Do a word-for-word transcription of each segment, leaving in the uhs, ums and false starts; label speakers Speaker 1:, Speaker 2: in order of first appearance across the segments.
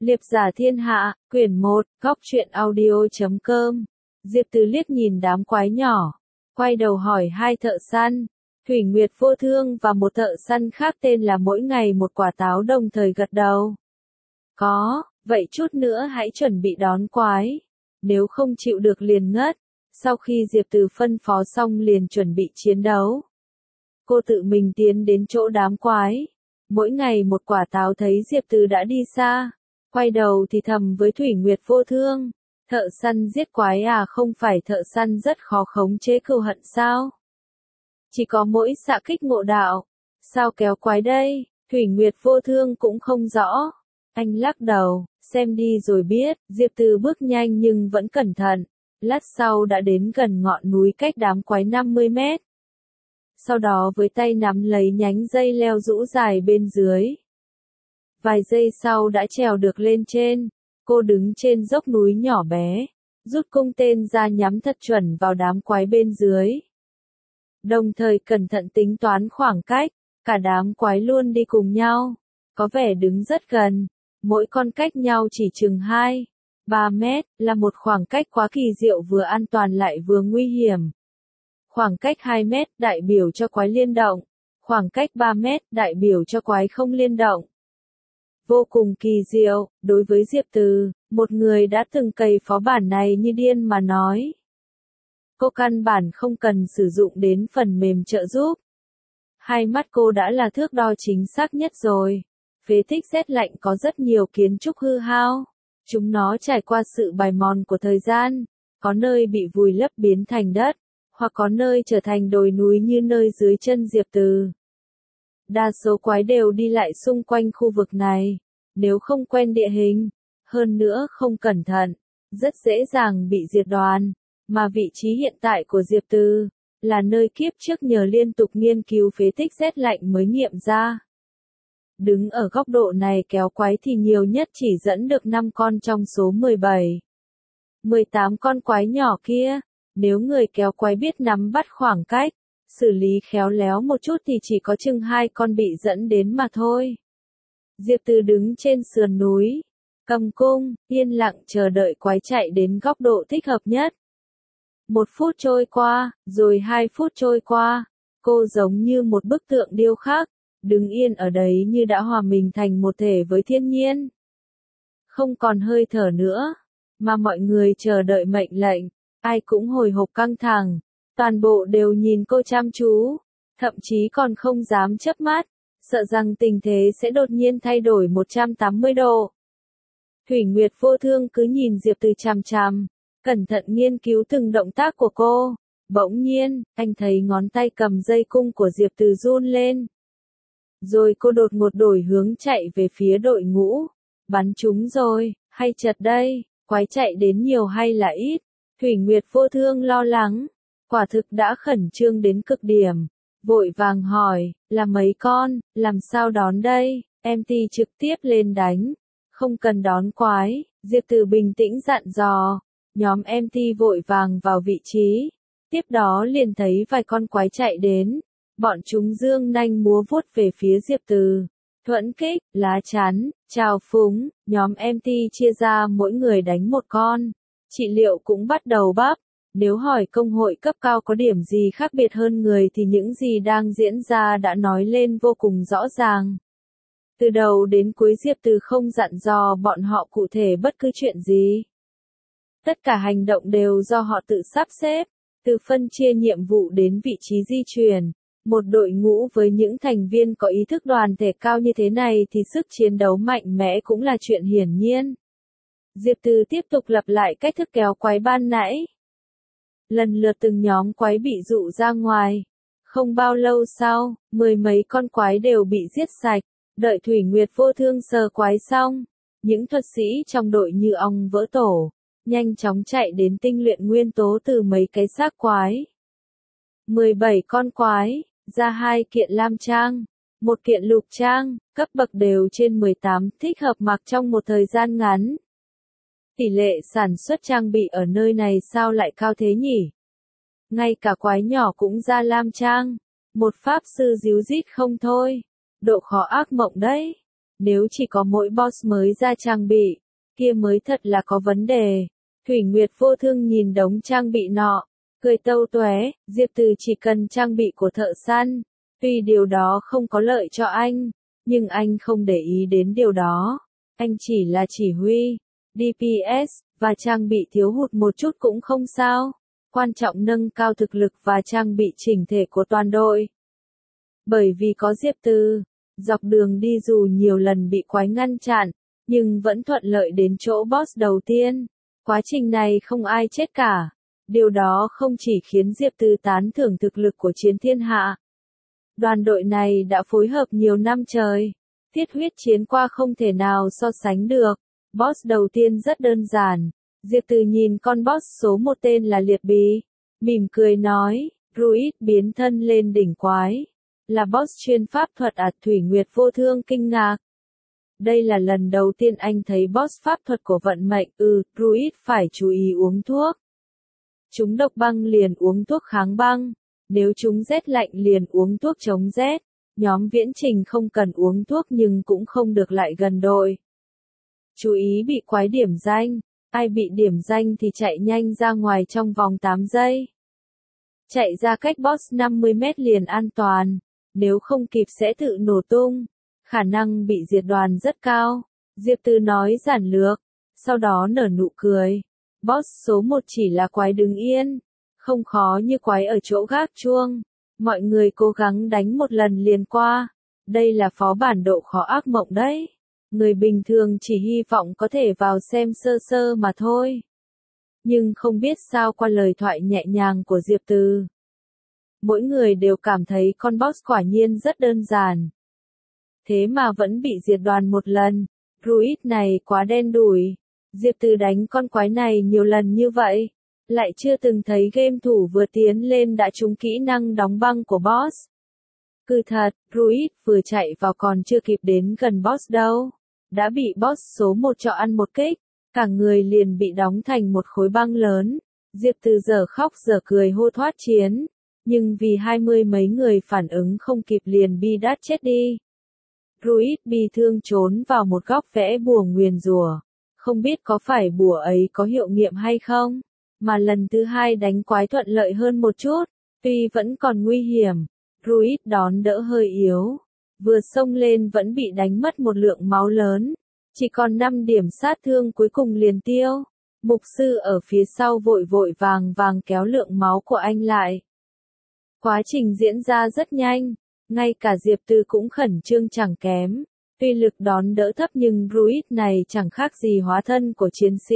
Speaker 1: Liệp giả thiên hạ, quyển một, góc truyện audio chấm com. Diệp Từ liếc nhìn đám quái nhỏ, quay đầu hỏi hai thợ săn, Thủy Nguyệt Vô Thương và một thợ săn khác tên là Mỗi Ngày Một Quả Táo đồng thời gật đầu. Có, vậy chút nữa hãy chuẩn bị đón quái, nếu không chịu được liền ngất. Sau khi Diệp Từ phân phó xong liền chuẩn bị chiến đấu. Cô tự mình tiến đến chỗ đám quái. Mỗi Ngày Một Quả Táo thấy Diệp Từ đã đi xa, quay đầu thì thầm với Thủy Nguyệt Vô Thương, thợ săn giết quái à, không phải thợ săn rất khó khống chế cừu hận sao? Chỉ có mỗi xạ kích ngộ đạo, sao kéo quái đây? Thủy Nguyệt Vô Thương cũng không rõ. Anh lắc đầu, xem đi rồi biết. Diệp Từ bước nhanh nhưng vẫn cẩn thận, lát sau đã đến gần ngọn núi cách đám quái năm mươi mét. Sau đó với tay nắm lấy nhánh dây leo rũ dài bên dưới. Vài giây sau đã trèo được lên trên, cô đứng trên dốc núi nhỏ bé, rút cung tên ra nhắm thật chuẩn vào đám quái bên dưới. Đồng thời cẩn thận tính toán khoảng cách, cả đám quái luôn đi cùng nhau, có vẻ đứng rất gần, mỗi con cách nhau chỉ chừng hai, ba mét, là một khoảng cách quá kỳ diệu, vừa an toàn lại vừa nguy hiểm. Khoảng cách hai mét đại biểu cho quái liên động, khoảng cách ba mét đại biểu cho quái không liên động. Vô cùng kỳ diệu, đối với Diệp Từ, một người đã từng cày phó bản này như điên mà nói. Cô căn bản không cần sử dụng đến phần mềm trợ giúp. Hai mắt cô đã là thước đo chính xác nhất rồi. Phế tích rét lạnh có rất nhiều kiến trúc hư hao. Chúng nó trải qua sự bài mòn của thời gian, có nơi bị vùi lấp biến thành đất, hoặc có nơi trở thành đồi núi như nơi dưới chân Diệp Từ. Đa số quái đều đi lại xung quanh khu vực này, nếu không quen địa hình, hơn nữa không cẩn thận, rất dễ dàng bị diệt đoàn, mà vị trí hiện tại của Diệp Từ, là nơi kiếp trước nhờ liên tục nghiên cứu phế tích rét lạnh mới nghiệm ra. Đứng ở góc độ này kéo quái thì nhiều nhất chỉ dẫn được năm con trong số mười bảy, mười tám con quái nhỏ kia, nếu người kéo quái biết nắm bắt khoảng cách, xử lý khéo léo một chút thì chỉ có chừng hai con bị dẫn đến mà thôi. Diệp Từ đứng trên sườn núi, cầm cung, yên lặng chờ đợi quái chạy đến góc độ thích hợp nhất. Một phút trôi qua, rồi hai phút trôi qua, cô giống như một bức tượng điêu khắc, đứng yên ở đấy như đã hòa mình thành một thể với thiên nhiên. Không còn hơi thở nữa, mà mọi người chờ đợi mệnh lệnh, ai cũng hồi hộp căng thẳng. Toàn bộ đều nhìn cô chăm chú, thậm chí còn không dám chớp mắt, sợ rằng tình thế sẽ đột nhiên thay đổi một trăm tám mươi độ. Thủy Nguyệt Vô Thương cứ nhìn Diệp Từ chằm chằm, cẩn thận nghiên cứu từng động tác của cô. Bỗng nhiên, anh thấy ngón tay cầm dây cung của Diệp Từ run lên. Rồi cô đột ngột đổi hướng chạy về phía đội ngũ. Bắn chúng rồi, hay chật đây, quái chạy đến nhiều hay là ít? Thủy Nguyệt Vô Thương lo lắng. Quả thực đã khẩn trương đến cực điểm, vội vàng hỏi, là mấy con, làm sao đón đây? em tê trực tiếp lên đánh, không cần đón quái. Diệp Từ bình tĩnh dặn dò, nhóm em tê vội vàng vào vị trí, tiếp đó liền thấy vài con quái chạy đến, bọn chúng giương nanh múa vuốt về phía Diệp Từ, thuẫn kích, lá chắn, trào phúng, nhóm em tê chia ra mỗi người đánh một con, trị liệu cũng bắt đầu bắp. Nếu hỏi công hội cấp cao có điểm gì khác biệt hơn người thì những gì đang diễn ra đã nói lên vô cùng rõ ràng. Từ đầu đến cuối Diệp Từ không dặn dò bọn họ cụ thể bất cứ chuyện gì. Tất cả hành động đều do họ tự sắp xếp, từ phân chia nhiệm vụ đến vị trí di chuyển. Một đội ngũ với những thành viên có ý thức đoàn thể cao như thế này thì sức chiến đấu mạnh mẽ cũng là chuyện hiển nhiên. Diệp Từ tiếp tục lặp lại cách thức kéo quái ban nãy. Lần lượt từng nhóm quái bị dụ ra ngoài. Không bao lâu sau, mười mấy con quái đều bị giết sạch. Đợi Thủy Nguyệt Vô Thương sờ quái xong, những thuật sĩ trong đội như ong vỡ tổ, nhanh chóng chạy đến tinh luyện nguyên tố từ mấy cái xác quái. mười bảy con quái, ra hai kiện lam trang, một kiện lục trang, cấp bậc đều trên mười tám, thích hợp mặc trong một thời gian ngắn. Tỷ lệ sản xuất trang bị ở nơi này sao lại cao thế nhỉ? Ngay cả quái nhỏ cũng ra lam trang. Một pháp sư díu dít không thôi. Độ khó ác mộng đấy. Nếu chỉ có mỗi boss mới ra trang bị, kia mới thật là có vấn đề. Thủy Nguyệt vô thương nhìn đống trang bị nọ, cười tâu tué, Diệp Từ chỉ cần trang bị của thợ săn. Tuy điều đó không có lợi cho anh, nhưng anh không để ý đến điều đó. Anh chỉ là chỉ huy, đê pê ét, và trang bị thiếu hụt một chút cũng không sao. Quan trọng nâng cao thực lực và trang bị chỉnh thể của toàn đội. Bởi vì có Diệp Từ, dọc đường đi dù nhiều lần bị quái ngăn chặn, nhưng vẫn thuận lợi đến chỗ boss đầu tiên. Quá trình này không ai chết cả. Điều đó không chỉ khiến Diệp Từ tán thưởng thực lực của Chiến Thiên Hạ. Đoàn đội này đã phối hợp nhiều năm trời. Thiết huyết chiến qua không thể nào so sánh được. Boss đầu tiên rất đơn giản. Diệp Từ nhìn con boss số một tên là Liệt Bì. Mỉm cười nói, Druid biến thân lên đỉnh quái. Là boss chuyên pháp thuật à? Thủy Nguyệt vô thương kinh ngạc. Đây là lần đầu tiên anh thấy boss pháp thuật của vận mệnh. Ừ, Druid phải chú ý uống thuốc. Chúng độc băng liền uống thuốc kháng băng. Nếu chúng rét lạnh liền uống thuốc chống rét. Nhóm viễn trình không cần uống thuốc nhưng cũng không được lại gần đội. Chú ý bị quái điểm danh. Ai bị điểm danh thì chạy nhanh ra ngoài trong vòng tám giây. Chạy ra cách boss năm mươi mét liền an toàn. Nếu không kịp sẽ tự nổ tung. Khả năng bị diệt đoàn rất cao. Diệp Từ nói giản lược. Sau đó nở nụ cười. Boss số một chỉ là quái đứng yên. Không khó như quái ở chỗ gác chuông. Mọi người cố gắng đánh một lần liền qua. Đây là phó bản độ khó ác mộng đấy. Người bình thường chỉ hy vọng có thể vào xem sơ sơ mà thôi. Nhưng không biết sao qua lời thoại nhẹ nhàng của Diệp Từ. Mỗi người đều cảm thấy con boss quả nhiên rất đơn giản. Thế mà vẫn bị diệt đoàn một lần. Druid này quá đen đủi. Diệp Từ đánh con quái này nhiều lần như vậy. Lại chưa từng thấy game thủ vừa tiến lên đã trúng kỹ năng đóng băng của boss. Cứ thật, Druid vừa chạy vào còn chưa kịp đến gần boss đâu. Đã bị boss số một cho ăn một kích. Cả người liền bị đóng thành một khối băng lớn. Diệp Từ giờ khóc giờ cười hô thoát chiến. Nhưng vì hai mươi mấy người phản ứng không kịp liền bi đát chết đi. Druid bi thương trốn vào một góc vẽ bùa nguyền rủa. Không biết có phải bùa ấy có hiệu nghiệm hay không, mà lần thứ hai đánh quái thuận lợi hơn một chút, tuy vẫn còn nguy hiểm. Druid đón đỡ hơi yếu, vừa xông lên vẫn bị đánh mất một lượng máu lớn, chỉ còn năm điểm sát thương cuối cùng liền tiêu. Mục sư ở phía sau vội vội vàng vàng kéo lượng máu của anh lại. Quá trình diễn ra rất nhanh, ngay cả Diệp Từ cũng khẩn trương chẳng kém. Tuy lực đón đỡ thấp nhưng Druid này chẳng khác gì hóa thân của chiến sĩ.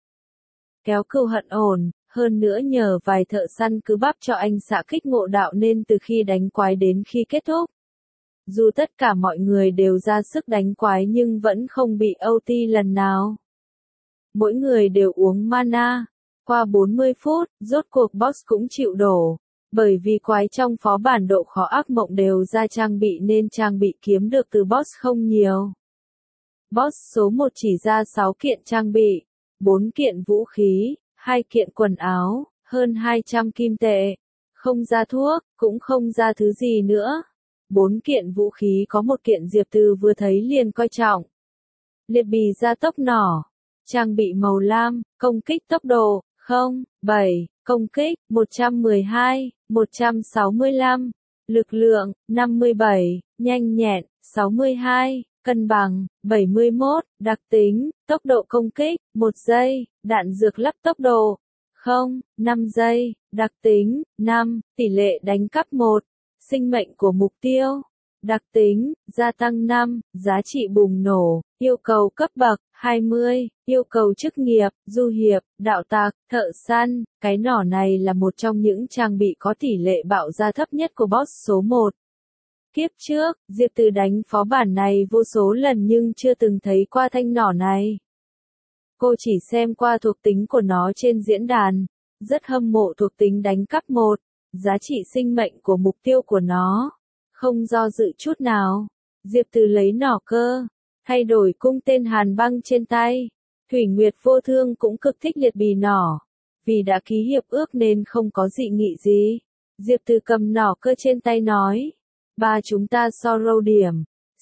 Speaker 1: Kéo cừu hận ổn, hơn nữa nhờ vài thợ săn cứ bắp cho anh xạ kích ngộ đạo nên từ khi đánh quái đến khi kết thúc. Dù tất cả mọi người đều ra sức đánh quái nhưng vẫn không bị o tê lần nào. Mỗi người đều uống mana. Qua bốn mươi phút, rốt cuộc boss cũng chịu đổ. Bởi vì quái trong phó bản độ khó ác mộng đều ra trang bị nên trang bị kiếm được từ boss không nhiều. Boss số một chỉ ra sáu kiện trang bị, bốn kiện vũ khí, hai kiện quần áo, hơn hai trăm kim tệ. Không ra thuốc, cũng không ra thứ gì nữa. Bốn kiện vũ khí có một kiện Diệp Từ vừa thấy liền coi trọng. Liệt bì ra tốc nỏ, trang bị màu lam, công kích tốc độ, không, bảy, công kích, một trăm mười hai, một trăm sáu mươi lăm, lực lượng, năm mươi bảy, nhanh nhẹn, sáu mươi hai, cân bằng, bảy mươi mốt, đặc tính, tốc độ công kích, một giây, đạn dược lắp tốc độ, không, năm giây, đặc tính, năm, tỷ lệ đánh cắp một, sinh mệnh của mục tiêu. Đặc tính, gia tăng năm, giá trị bùng nổ, yêu cầu cấp bậc, hai mươi, yêu cầu chức nghiệp, du hiệp, đạo tặc, thợ săn. Cái nỏ này là một trong những trang bị có tỷ lệ bạo ra thấp nhất của boss số một. Kiếp trước, Diệp Từ đánh phó bản này vô số lần nhưng chưa từng thấy qua thanh nỏ này. Cô chỉ xem qua thuộc tính của nó trên diễn đàn, rất hâm mộ thuộc tính đánh cắp một, giá trị sinh mệnh của mục tiêu của nó. Không do dự chút nào, Diệp Từ lấy nỏ cơ, thay đổi cung tên hàn băng trên tay. Thủy Nguyệt vô thương cũng cực thích liệt bì nỏ, vì đã ký hiệp ước nên không có dị nghị gì. Diệp Từ cầm nỏ cơ trên tay nói, ba chúng ta so râu điểm,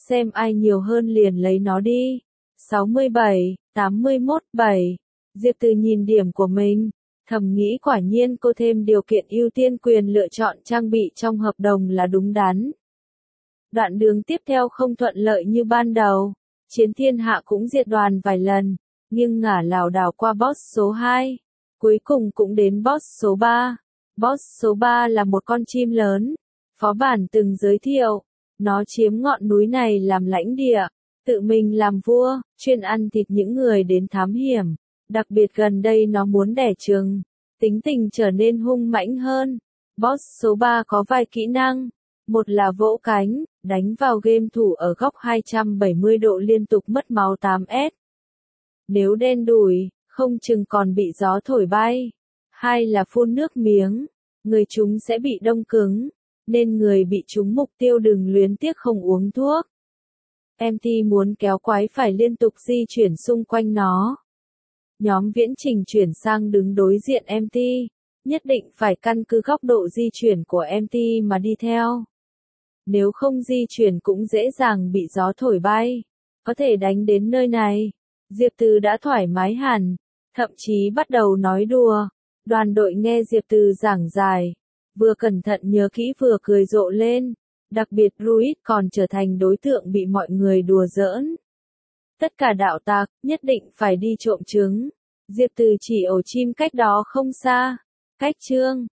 Speaker 1: xem ai nhiều hơn liền lấy nó đi. sáu mươi bảy, tám mươi mốt, bảy. Diệp Từ nhìn điểm của mình, thầm nghĩ quả nhiên cô thêm điều kiện ưu tiên quyền lựa chọn trang bị trong hợp đồng là đúng đắn. Đoạn đường tiếp theo không thuận lợi như ban đầu, Chiến Thiên Hạ cũng diệt đoàn vài lần, nhưng ngả lảo đảo qua boss số hai, cuối cùng cũng đến boss số ba. Boss số ba là một con chim lớn, phó bản từng giới thiệu, nó chiếm ngọn núi này làm lãnh địa, tự mình làm vua, chuyên ăn thịt những người đến thám hiểm, đặc biệt gần đây nó muốn đẻ trứng, tính tình trở nên hung mãnh hơn. Boss số ba có vài kỹ năng, một là vỗ cánh, đánh vào game thủ ở góc hai trăm bảy mươi độ liên tục mất máu tám S. Nếu đen đủi, không chừng còn bị gió thổi bay. Hai là phun nước miếng, người chúng sẽ bị đông cứng, nên người bị trúng mục tiêu đừng luyến tiếc không uống thuốc. em tê muốn kéo quái phải liên tục di chuyển xung quanh nó. Nhóm viễn trình chuyển sang đứng đối diện em tê, nhất định phải căn cứ góc độ di chuyển của em tê mà đi theo. Nếu không di chuyển cũng dễ dàng bị gió thổi bay, có thể đánh đến nơi này. Diệp Từ đã thoải mái hẳn, thậm chí bắt đầu nói đùa. Đoàn đội nghe Diệp Từ giảng giải, vừa cẩn thận nhớ kỹ vừa cười rộ lên, đặc biệt Ruiz còn trở thành đối tượng bị mọi người đùa giỡn. Tất cả đạo tặc, nhất định phải đi trộm trứng. Diệp Từ chỉ ổ chim cách đó không xa. Cách chương